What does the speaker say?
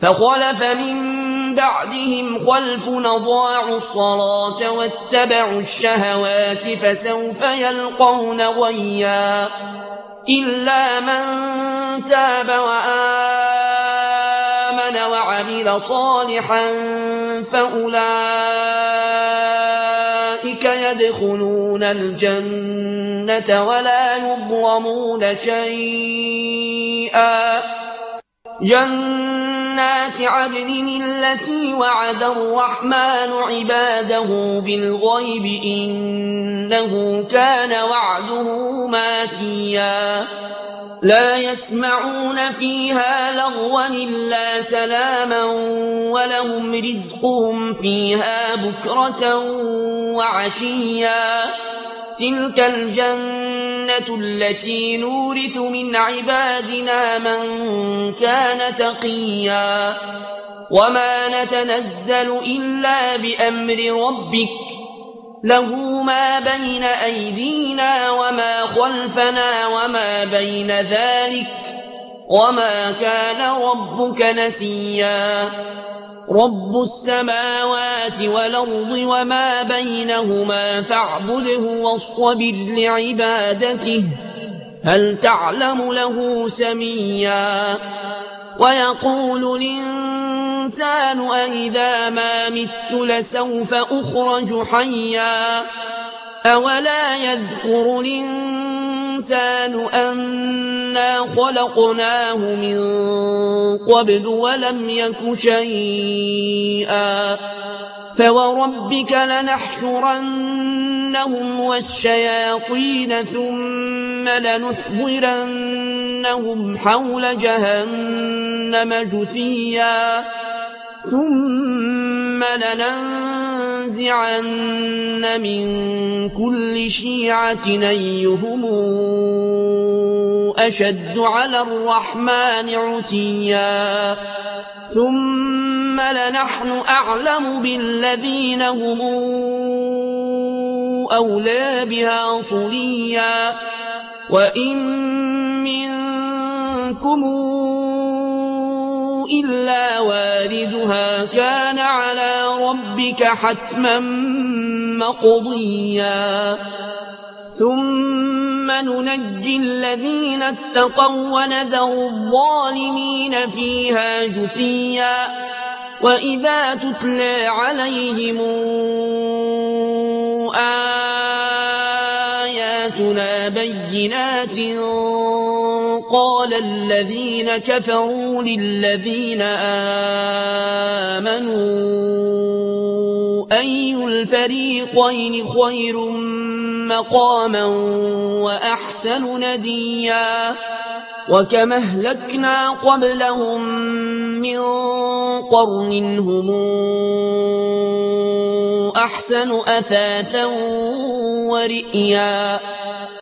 فخلف من بعدهم خلف أضاعوا الصلاة واتبعوا الشهوات فسوف يلقون غيا إلا من تاب وآمن وعمل صالحا فأولئك يدخلون الجنة ولا يظلمون شيئا جنات عدن التي وعد الرحمن عباده بالغيب إنه كان وعده ماتيا لا يسمعون فيها لغوا إلا سلاما ولهم رزقهم فيها بكرة وعشيا تلك الجنة التي نورث من عبادنا من كان تقيا وما نتنزل إلا بأمر ربك له ما بين أيدينا وما خلفنا وما بين ذلك وما كان ربك نسيا رب السماوات والأرض وما بينهما فاعبده واصطبر لعبادته هل تعلم له سميا ويقول الإنسان أإذا ما مت لسوف أخرج حيا أولا يذكر الإنسان أنا خلقناه من قبل ولم يك شيئا فوربك لنحشرنهم والشياطين ثم لنحضرنهم حول جهنم جثيا ثم لننزعن من كل شيعة أيهم أشد على الرحمن عتيا ثم لنحن أعلم بالذين هم أولى بها صليا وإن منكم إلا واردها كان على ربك حتما مقضيا ثم ننجي الذين اتقوا ونذر الظالمين فيها جثيا وإذا تتلى عليهم آياتنا بينات قال الذين كفروا للذين آمنوا أي الفريقين خير مقاما وأحسن نديا وكم أهلكنا قبلهم من قرن هم أحسن أثاثا ورئيا